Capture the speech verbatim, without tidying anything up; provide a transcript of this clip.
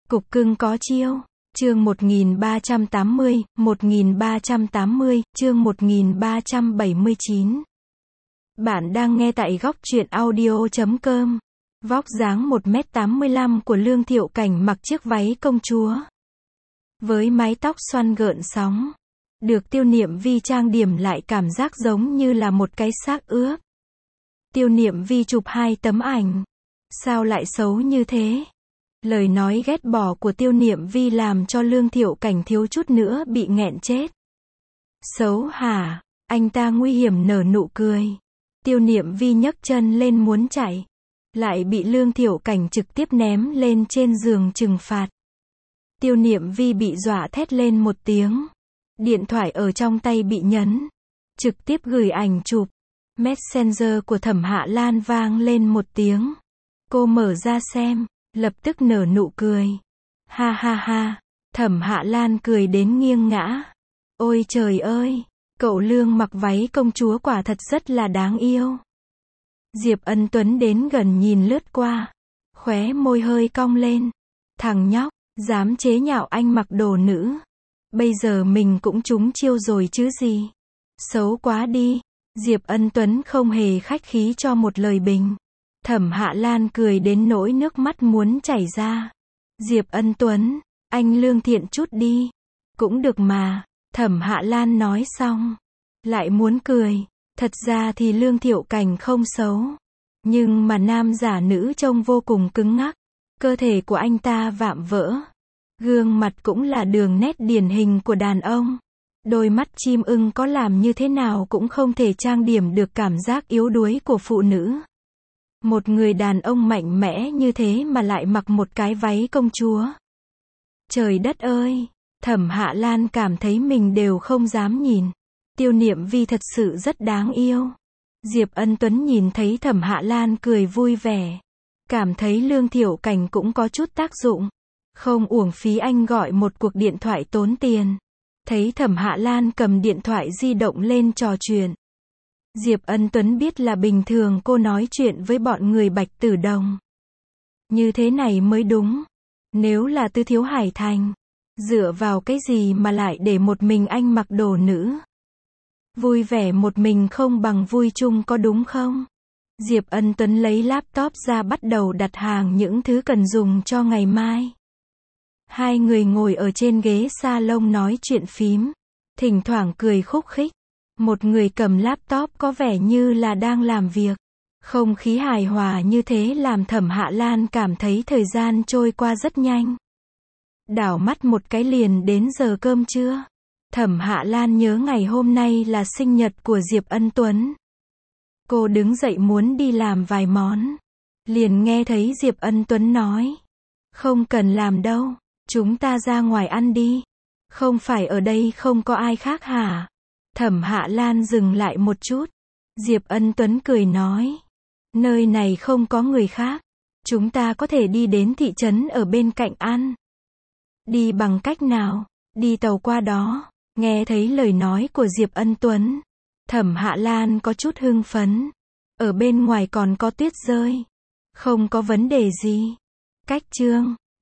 Cục cưng có chiêu. Chương một nghìn ba trăm tám mươi, một nghìn ba trăm tám mươi, chương một nghìn ba trăm bảy mươi chín. Bạn đang nghe tại góc truyện audio chấm com. Vóc dáng một mét tám mươi lăm của Lương Thiệu Cảnh mặc chiếc váy công chúa. Với mái tóc xoăn gợn sóng. Được Tiêu Niệm Vi trang điểm lại cảm giác giống như là một cái xác ướp. Tiêu Niệm Vi chụp hai tấm ảnh. Sao lại xấu như thế? Lời nói ghét bỏ của Tiêu Niệm Vi làm cho Lương Thiệu Cảnh thiếu chút nữa bị nghẹn chết. Xấu hả? Anh ta nguy hiểm nở nụ cười. Tiêu Niệm Vi nhấc chân lên muốn chạy. Lại bị Lương Thiệu Cảnh trực tiếp ném lên trên giường trừng phạt. Tiêu Niệm Vi bị dọa thét lên một tiếng. Điện thoại ở trong tay bị nhấn. Trực tiếp gửi ảnh chụp. Messenger của Thẩm Hạ Lan vang lên một tiếng. Cô mở ra xem. Lập tức nở nụ cười. Ha ha ha. Thẩm Hạ Lan cười đến nghiêng ngã. Ôi trời ơi. Cậu Lương mặc váy công chúa quả thật rất là đáng yêu. Diệp Ân Tuấn đến gần nhìn lướt qua. Khóe môi hơi cong lên. Thằng nhóc, dám chế nhạo anh mặc đồ nữ. Bây giờ mình cũng trúng chiêu rồi chứ gì. Xấu quá đi. Diệp Ân Tuấn không hề khách khí cho một lời bình. Thẩm Hạ Lan cười đến nỗi nước mắt muốn chảy ra. Diệp Ân Tuấn, anh lương thiện chút đi. Cũng được mà. Thẩm Hạ Lan nói xong. Lại muốn cười. Thật ra thì Lương Thiệu Cảnh không xấu. Nhưng mà nam giả nữ trông vô cùng cứng ngắc. Cơ thể của anh ta vạm vỡ. Gương mặt cũng là đường nét điển hình của đàn ông. Đôi mắt chim ưng có làm như thế nào cũng không thể trang điểm được cảm giác yếu đuối của phụ nữ. Một người đàn ông mạnh mẽ như thế mà lại mặc một cái váy công chúa. Trời đất ơi! Thẩm Hạ Lan cảm thấy mình đều không dám nhìn. Tiêu Niệm Vi thật sự rất đáng yêu. Diệp Ân Tuấn nhìn thấy Thẩm Hạ Lan cười vui vẻ. Cảm thấy Lương Thiệu Cảnh cũng có chút tác dụng. Không uổng phí anh gọi một cuộc điện thoại tốn tiền. Thấy Thẩm Hạ Lan cầm điện thoại di động lên trò chuyện. Diệp Ân Tuấn biết là bình thường cô nói chuyện với bọn người Bạch Tử Đồng. Như thế này mới đúng. Nếu là Tư Thiếu Hải Thành. Dựa vào cái gì mà lại để một mình anh mặc đồ nữ. Vui vẻ một mình không bằng vui chung có đúng không? Diệp Ân Tuấn lấy laptop ra bắt đầu đặt hàng những thứ cần dùng cho ngày mai. Hai người ngồi ở trên ghế salon nói chuyện phím. Thỉnh thoảng cười khúc khích. Một người cầm laptop có vẻ như là đang làm việc. Không khí hài hòa như thế làm Thẩm Hạ Lan cảm thấy thời gian trôi qua rất nhanh. Đảo mắt một cái liền đến giờ cơm trưa. Thẩm Hạ Lan nhớ ngày hôm nay là sinh nhật của Diệp Ân Tuấn. Cô đứng dậy muốn đi làm vài món. Liền nghe thấy Diệp Ân Tuấn nói. Không cần làm đâu, chúng ta ra ngoài ăn đi. Không phải ở đây không có ai khác hả? Thẩm Hạ Lan dừng lại một chút. Diệp Ân Tuấn cười nói. Nơi này không có người khác. Chúng ta có thể đi đến thị trấn ở bên cạnh ăn. Đi bằng cách nào? Đi tàu qua đó. Nghe thấy lời nói của Diệp Ân Tuấn. Thẩm Hạ Lan có chút hưng phấn. Ở bên ngoài còn có tuyết rơi. Không có vấn đề gì. Cách chương.